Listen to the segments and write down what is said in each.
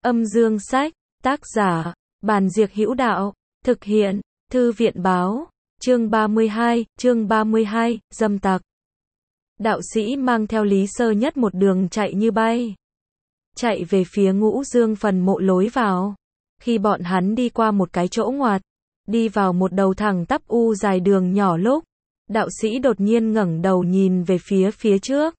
Âm dương sách, tác giả, Bàn Diệc Hữu Đạo, thực hiện, Thư viện báo, chương 32, dâm tặc. Đạo sĩ mang theo Lý Sơ Nhất một đường chạy như bay. Chạy về phía Ngũ Dương phần mộ lối vào. Khi bọn hắn đi qua một cái chỗ ngoặt, đi vào một đầu thẳng tắp u dài đường nhỏ lúc, đạo sĩ đột nhiên ngẩng đầu nhìn về phía trước.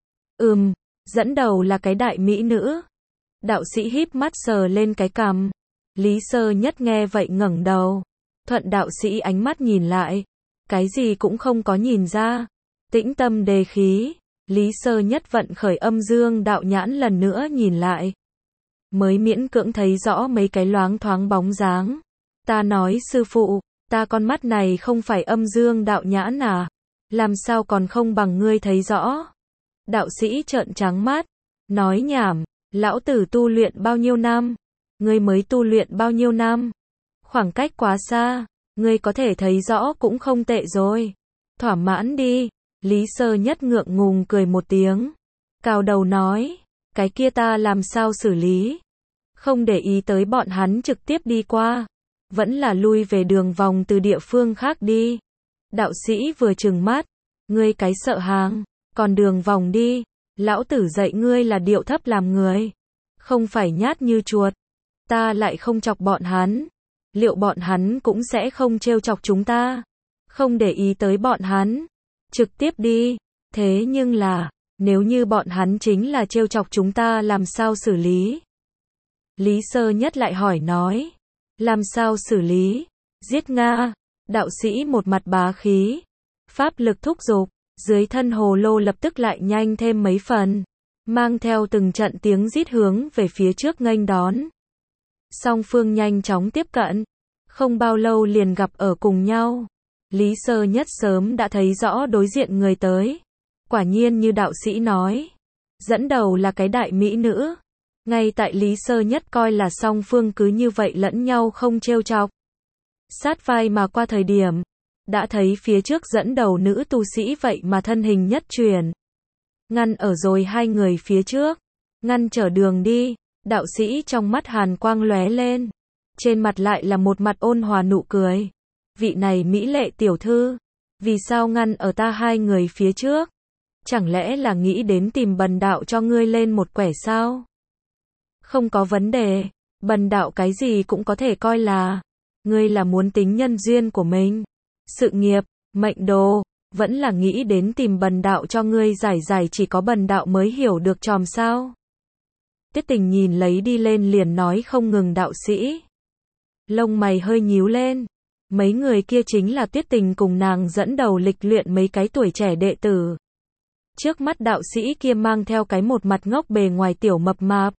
Dẫn đầu là cái đại mỹ nữ. Đạo sĩ híp mắt sờ lên cái cằm. Lý Sơ Nhất nghe vậy ngẩng đầu. Thuận đạo sĩ ánh mắt nhìn lại. Cái gì cũng không có nhìn ra. Tĩnh tâm đề khí. Lý Sơ Nhất vận khởi âm dương đạo nhãn lần nữa nhìn lại. Mới miễn cưỡng thấy rõ mấy cái loáng thoáng bóng dáng. Ta nói sư phụ, ta con mắt này không phải âm dương đạo nhãn à? Làm sao còn không bằng ngươi thấy rõ? Đạo sĩ trợn trắng mắt. Nói nhảm, lão tử tu luyện bao nhiêu năm? Ngươi mới tu luyện bao nhiêu năm? Khoảng cách quá xa, ngươi có thể thấy rõ cũng không tệ rồi. Thỏa mãn đi. Lý Sơ Nhất ngượng ngùng cười một tiếng. Cào đầu nói, cái kia ta làm sao xử lý? Không để ý tới bọn hắn trực tiếp đi qua. Vẫn là lui về đường vòng từ địa phương khác đi. Đạo sĩ vừa trừng mắt. Ngươi cái sợ hàng, còn đường vòng đi. Lão tử dạy ngươi là điệu thấp làm người. Không phải nhát như chuột. Ta lại không chọc bọn hắn. Liệu bọn hắn cũng sẽ không trêu chọc chúng ta? Không để ý tới bọn hắn. Trực tiếp đi. Thế nhưng là, nếu như bọn hắn chính là trêu chọc chúng ta làm sao xử lý? Lý Sơ Nhất lại hỏi nói. Làm sao xử lý? Giết Nga. Đạo sĩ một mặt bá khí. Pháp lực thúc giục. Dưới thân hồ lô lập tức lại nhanh thêm mấy phần. Mang theo từng trận tiếng rít hướng về phía trước nghênh đón. Song phương nhanh chóng tiếp cận. Không bao lâu liền gặp ở cùng nhau. Lý Sơ Nhất sớm đã thấy rõ đối diện người tới. Quả nhiên như đạo sĩ nói. Dẫn đầu là cái đại mỹ nữ. Ngay tại Lý Sơ Nhất coi là song phương cứ như vậy lẫn nhau không trêu chọc. Sát vai mà qua thời điểm. Đã thấy phía trước dẫn đầu nữ tu sĩ vậy mà thân hình nhất chuyển. Ngăn ở rồi hai người phía trước. Ngăn trở đường đi. Đạo sĩ trong mắt hàn quang lóe lên. Trên mặt lại là một mặt ôn hòa nụ cười. Vị này mỹ lệ tiểu thư. Vì sao ngăn ở ta hai người phía trước? Chẳng lẽ là nghĩ đến tìm bần đạo cho ngươi lên một quẻ sao? Không có vấn đề. Bần đạo cái gì cũng có thể coi là. Ngươi là muốn tính nhân duyên của mình. Sự nghiệp, mệnh đồ. Vẫn là nghĩ đến tìm bần đạo cho ngươi giải chỉ có bần đạo mới hiểu được tròm sao? Tiết Tình nhìn lấy đi lên liền nói không ngừng đạo sĩ. Lông mày hơi nhíu lên. Mấy người kia chính là Tiết Tình cùng nàng dẫn đầu lịch luyện mấy cái tuổi trẻ đệ tử. Trước mắt đạo sĩ kia mang theo cái một mặt ngốc bề ngoài tiểu mập mạp.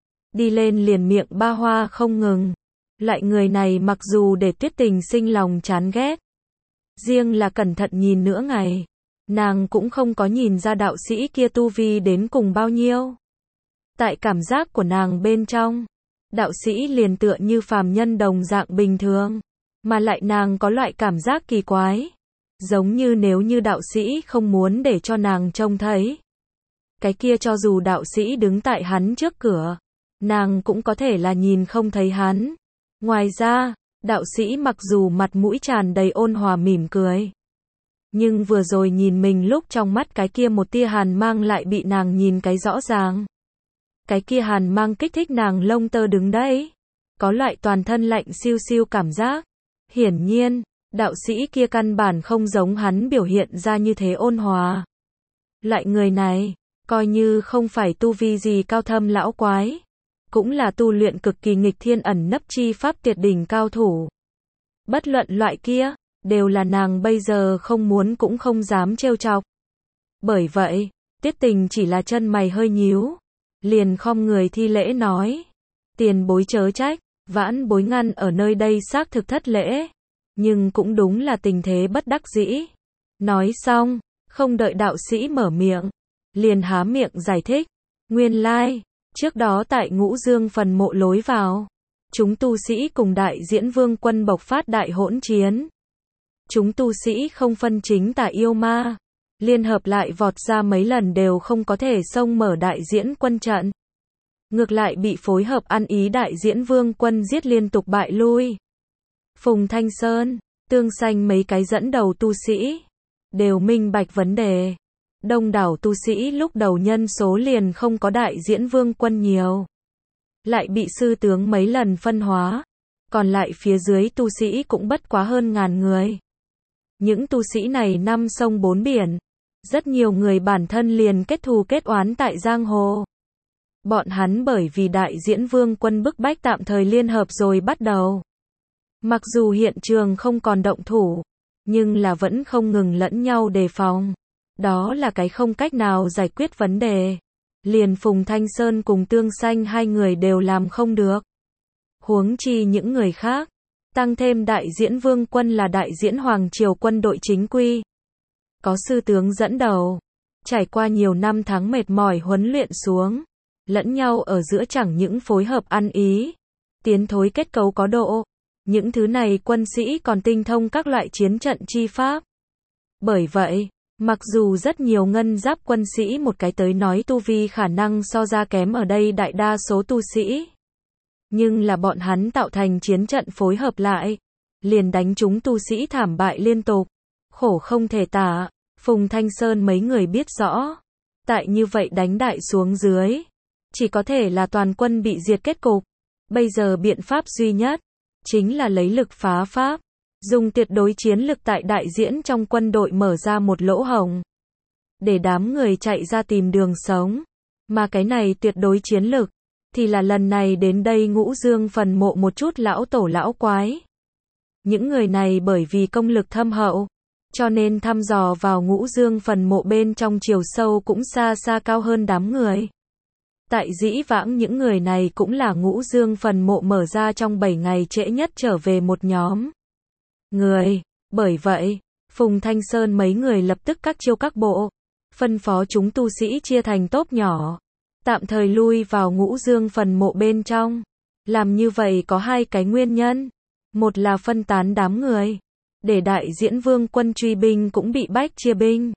Đi lên liền miệng ba hoa không ngừng. Loại người này mặc dù để Tiết Tình sinh lòng chán ghét. Riêng là cẩn thận nhìn nửa ngày. Nàng cũng không có nhìn ra đạo sĩ kia tu vi đến cùng bao nhiêu. Tại cảm giác của nàng bên trong. Đạo sĩ liền tựa như phàm nhân đồng dạng bình thường. Mà lại nàng có loại cảm giác kỳ quái. Giống như nếu như đạo sĩ không muốn để cho nàng trông thấy. Cái kia cho dù đạo sĩ đứng tại hắn trước cửa. Nàng cũng có thể là nhìn không thấy hắn. Ngoài ra, đạo sĩ mặc dù mặt mũi tràn đầy ôn hòa mỉm cười. Nhưng vừa rồi nhìn mình lúc trong mắt cái kia một tia hàn mang lại bị nàng nhìn cái rõ ràng. Cái kia hàn mang kích thích nàng lông tơ đứng đấy. Có loại toàn thân lạnh siêu siêu cảm giác. Hiển nhiên, đạo sĩ kia căn bản không giống hắn biểu hiện ra như thế ôn hòa. Loại người này, coi như không phải tu vi gì cao thâm lão quái. Cũng là tu luyện cực kỳ nghịch thiên ẩn nấp chi pháp tuyệt đỉnh cao thủ. Bất luận loại kia, đều là nàng bây giờ không muốn cũng không dám trêu chọc. Bởi vậy, Tiết Tình chỉ là chân mày hơi nhíu. Liền khom người thi lễ nói. Tiền bối chớ trách, vãn bối ngăn ở nơi đây xác thực thất lễ. Nhưng cũng đúng là tình thế bất đắc dĩ. Nói xong, không đợi đạo sĩ mở miệng. Liền há miệng giải thích. Nguyên lai, trước đó tại Ngũ Dương phần mộ lối vào. Chúng tu sĩ cùng đại diễn vương quân bộc phát đại hỗn chiến. Chúng tu sĩ không phân chính tà yêu ma. Liên hợp lại vọt ra mấy lần đều không có thể xông mở đại diễn quân trận. ngược lại bị phối hợp ăn ý đại diễn vương quân giết liên tục bại lui. Phùng Thanh Sơn, Tương Xanh mấy cái dẫn đầu tu sĩ đều minh bạch vấn đề. Đông đảo tu sĩ lúc đầu nhân số liền không có đại diễn vương quân nhiều, lại bị sư tướng mấy lần phân hóa, còn lại phía dưới tu sĩ cũng bất quá hơn 1000 người. Những tu sĩ này năm sông bốn biển, rất nhiều người bản thân liền kết thù kết oán tại giang hồ. Bọn hắn bởi vì đại diễn vương quân bức bách tạm thời liên hợp rồi bắt đầu. Mặc dù hiện trường không còn động thủ, nhưng là vẫn không ngừng lẫn nhau đề phòng. Đó là cái không cách nào giải quyết vấn đề. Liền Phùng Thanh Sơn cùng Tương Xanh hai người đều làm không được. Huống chi những người khác. Tăng thêm đại diễn vương quân là đại diễn hoàng triều quân đội chính quy. Có sư tướng dẫn đầu. Trải qua nhiều năm tháng mệt mỏi huấn luyện xuống. Lẫn nhau ở giữa chẳng những phối hợp ăn ý. Tiến thối kết cấu có độ. Những thứ này quân sĩ còn tinh thông các loại chiến trận chi pháp. Bởi vậy, mặc dù rất nhiều ngân giáp quân sĩ một cái tới nói tu vi khả năng so ra kém ở đây đại đa số tu sĩ. Nhưng là bọn hắn tạo thành chiến trận phối hợp lại. Liền đánh chúng tu sĩ thảm bại liên tục. Khổ không thể tả. Phùng Thanh Sơn mấy người biết rõ. Tại như vậy đánh đại xuống dưới. Chỉ có thể là toàn quân bị diệt kết cục. Bây giờ biện pháp duy nhất. Chính là lấy lực phá pháp. Dùng tuyệt đối chiến lực tại đại diễn trong quân đội mở ra một lỗ hổng. Để đám người chạy ra tìm đường sống. Mà cái này tuyệt đối chiến lực. Thì là lần này đến đây Ngũ Dương phần mộ một chút lão tổ lão quái. Những người này bởi vì công lực thâm hậu. Cho nên thăm dò vào Ngũ Dương phần mộ bên trong chiều sâu cũng xa xa cao hơn đám người. Tại dĩ vãng những người này cũng là Ngũ Dương phần mộ mở ra trong 7 ngày trễ nhất trở về một nhóm người. Bởi vậy, Phùng Thanh Sơn mấy người lập tức các chiêu các bộ. Phân phó chúng tu sĩ chia thành tốp nhỏ. Tạm thời lui vào Ngũ Dương phần mộ bên trong. Làm như vậy có hai cái nguyên nhân. Một là phân tán đám người. Để đại diễn vương quân truy binh cũng bị bách chia binh.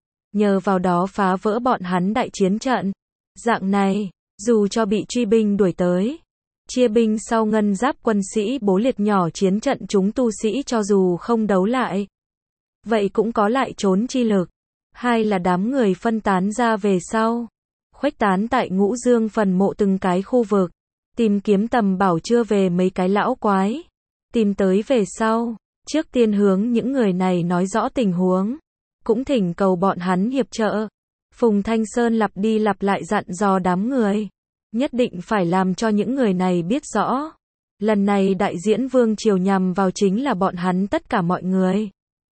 Nhờ vào đó phá vỡ bọn hắn đại chiến trận. Dạng này, dù cho bị truy binh đuổi tới. Chia binh sau ngân giáp quân sĩ bố liệt nhỏ chiến trận chúng tu sĩ cho dù không đấu lại. Vậy cũng có lại trốn chi lực. Hai là đám người phân tán ra về sau. Khuếch tán tại Ngũ Dương phần mộ từng cái khu vực. Tìm kiếm tầm bảo chưa về mấy cái lão quái. Tìm tới về sau. Trước tiên hướng những người này nói rõ tình huống. Cũng thỉnh cầu bọn hắn hiệp trợ. Phùng Thanh Sơn lặp đi lặp lại dặn dò đám người. Nhất định phải làm cho những người này biết rõ. Lần này đại diễn vương triều nhằm vào chính là bọn hắn tất cả mọi người.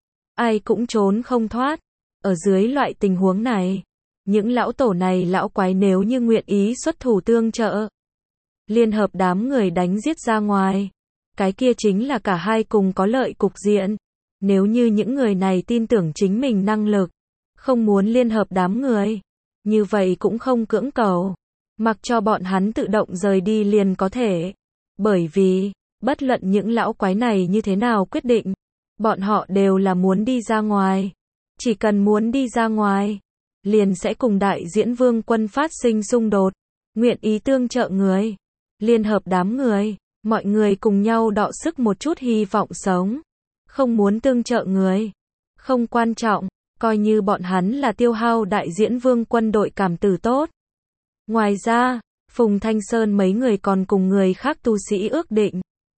Ai cũng trốn không thoát. Ở dưới loại tình huống này. Những lão tổ này lão quái nếu như nguyện ý xuất thủ tương trợ. Liên hợp đám người đánh giết ra ngoài. Cái kia chính là cả hai cùng có lợi cục diện. Nếu như những người này tin tưởng chính mình năng lực. Không muốn liên hợp đám người. Như vậy cũng không cưỡng cầu. Mặc cho bọn hắn tự động rời đi liền có thể. Bởi vì, bất luận những lão quái này như thế nào quyết định. Bọn họ đều là muốn đi ra ngoài. Chỉ cần muốn đi ra ngoài. Liền sẽ cùng đại diễn vương quân phát sinh xung đột. Nguyện ý tương trợ người. Liên hợp đám người. Mọi người cùng nhau đọ sức một chút hy vọng sống. Không muốn tương trợ người. Không quan trọng. Coi như bọn hắn là tiêu hao đại diễn vương quân đội cảm tử tốt. Ngoài ra, Phùng Thanh Sơn mấy người còn cùng người khác tu sĩ ước định.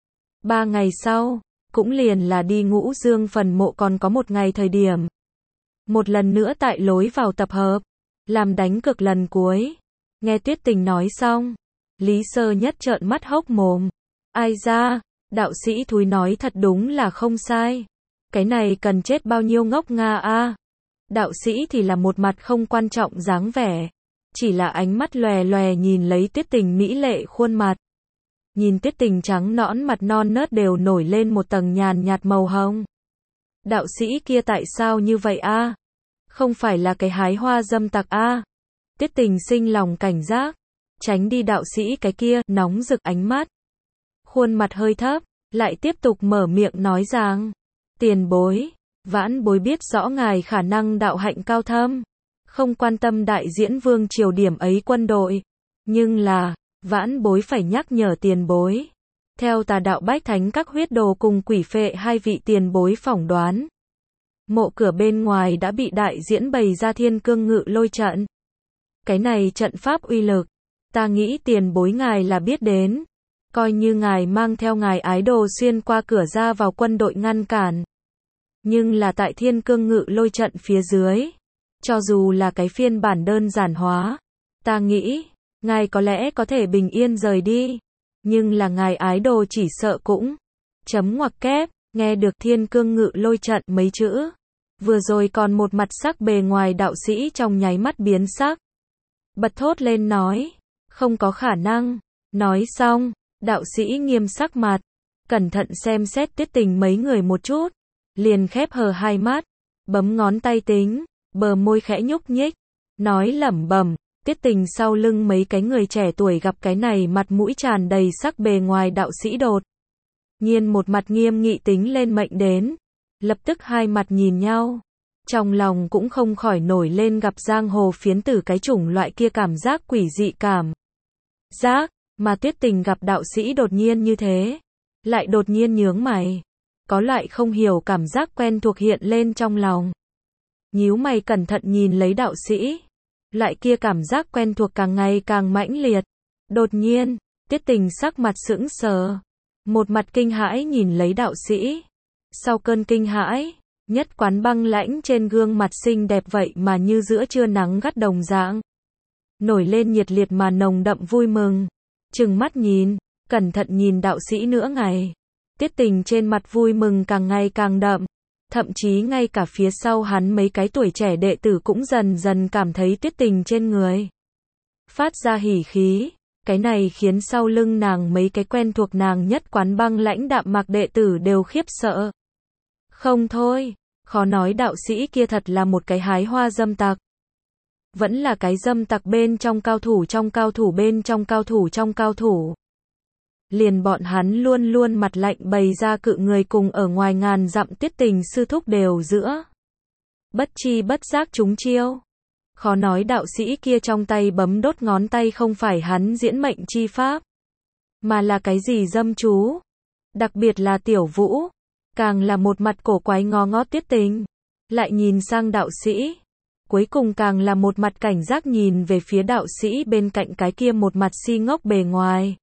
3 ngày sau, cũng liền là đi Ngũ Dương phần mộ còn có một ngày thời điểm. Một lần nữa tại lối vào tập hợp. Làm đánh cược lần cuối. Nghe Tuyết Tình nói xong. Lý Sơ Nhất trợn mắt hốc mồm. Ai ra, đạo sĩ thúi nói thật đúng là không sai. Cái này cần chết bao nhiêu ngốc nga a. Đạo sĩ thì là một mặt không quan trọng dáng vẻ. Chỉ là ánh mắt lòe lòe nhìn lấy Tuyết Tình mỹ lệ khuôn mặt. Nhìn Tuyết Tình trắng nõn mặt non nớt đều nổi lên một tầng nhàn nhạt màu hồng. Đạo sĩ kia tại sao như vậy a? Không phải là cái hái hoa dâm tặc a? Tuyết Tình sinh lòng cảnh giác. Tránh đi đạo sĩ cái kia, nóng rực ánh mắt. Khuôn mặt hơi thấp, lại tiếp tục mở miệng nói rằng. Tiền bối, vãn bối biết rõ ngài khả năng đạo hạnh cao thâm. Không quan tâm đại diễn vương triều điểm ấy quân đội. Nhưng là, Vãn bối phải nhắc nhở tiền bối. Theo tà đạo bách thánh các huyết đồ cùng quỷ phệ hai vị tiền bối phỏng đoán. Mộ cửa bên ngoài đã bị đại diễn bày ra thiên cương ngự lôi trận. Cái này trận pháp uy lực, ta nghĩ tiền bối ngài là biết đến. Coi như ngài mang theo ngài ái đồ xuyên qua cửa ra vào quân đội ngăn cản. Nhưng là tại thiên cương ngự lôi trận phía dưới. Cho dù là cái phiên bản đơn giản hóa, ta nghĩ, ngài có lẽ có thể bình yên rời đi. Nhưng là ngài ái đồ chỉ sợ cũng. Chấm ngoặc kép, nghe được thiên cương ngự lôi trận mấy chữ. Vừa rồi còn một mặt sắc bề ngoài đạo sĩ trong nháy mắt biến sắc. Bật thốt lên nói, không có khả năng. Nói xong, đạo sĩ nghiêm sắc mặt, cẩn thận xem xét Tuyết Tình mấy người một chút, liền khép hờ hai mắt, bấm ngón tay tính, bờ môi khẽ nhúc nhích, nói lẩm bẩm. Tuyết Tình sau lưng mấy cái người trẻ tuổi gặp cái này mặt mũi tràn đầy sắc bề ngoài đạo sĩ đột nhiên một mặt nghiêm nghị tính lên mệnh đến, lập tức hai mặt nhìn nhau, trong lòng cũng không khỏi nổi lên gặp giang hồ phiến tử cái chủng loại kia cảm giác quỷ dị cảm giác, mà Tuyết Tình gặp đạo sĩ đột nhiên như thế, lại đột nhiên nhướng mày, có loại không hiểu cảm giác quen thuộc hiện lên trong lòng. Nhíu mày cẩn thận nhìn lấy đạo sĩ, loại kia cảm giác quen thuộc càng ngày càng mãnh liệt. Đột nhiên, Tuyết Tình sắc mặt sững sờ, một mặt kinh hãi nhìn lấy đạo sĩ. Sau cơn kinh hãi, nhất quán băng lãnh trên gương mặt xinh đẹp vậy mà như giữa trưa nắng gắt đồng dạng, nổi lên nhiệt liệt mà nồng đậm vui mừng. Trừng mắt nhìn, cẩn thận nhìn đạo sĩ nửa ngày. Tuyết Tình trên mặt vui mừng càng ngày càng đậm. Thậm chí ngay cả phía sau hắn mấy cái tuổi trẻ đệ tử cũng dần dần cảm thấy Tuyết Tình trên người phát ra hỉ khí. Cái này khiến sau lưng nàng mấy cái quen thuộc nàng nhất quán băng lãnh đạm mạc đệ tử đều khiếp sợ. Không thôi, khó nói đạo sĩ kia thật là một cái hái hoa dâm tặc. Vẫn là cái dâm tặc bên trong cao thủ trong cao thủ bên trong cao thủ trong cao thủ. Liền bọn hắn luôn luôn mặt lạnh bày ra cự người cùng ở ngoài ngàn dặm Tuyết Tình sư thúc đều giữa. Bất chi bất giác trúng chiêu. Khó nói đạo sĩ kia trong tay bấm đốt ngón tay không phải hắn diễn mệnh chi pháp, mà là cái gì dâm chú. Đặc biệt là Tiểu Vũ, càng là một mặt cổ quái ngó ngó Tuyết Tình, lại nhìn sang đạo sĩ. Cuối cùng càng là một mặt cảnh giác nhìn về phía đạo sĩ bên cạnh cái kia một mặt si ngốc bề ngoài.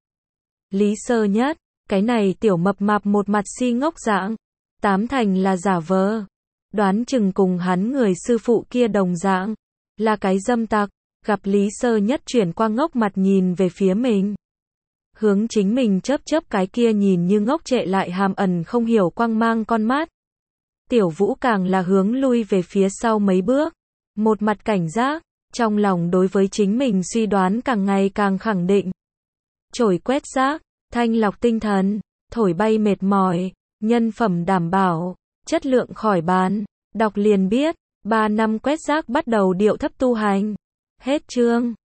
Lý Sơ Nhất, cái này tiểu mập mạp một mặt si ngốc dạng, tám thành là giả vờ. Đoán chừng cùng hắn người sư phụ kia đồng dạng, là cái dâm tặc. Gặp Lý Sơ Nhất chuyển qua ngốc mặt nhìn về phía mình, hướng chính mình chớp chớp cái kia nhìn như ngốc trệ lại hàm ẩn không hiểu quang mang con mắt. Tiểu Vũ càng là hướng lui về phía sau mấy bước, một mặt cảnh giác, trong lòng đối với chính mình suy đoán càng ngày càng khẳng định. Chổi quét rác, thanh lọc tinh thần, thổi bay mệt mỏi, nhân phẩm đảm bảo, chất lượng khỏi bàn. Đọc liền biết, 3 năm quét rác bắt đầu điệu thấp tu hành. Hết chương.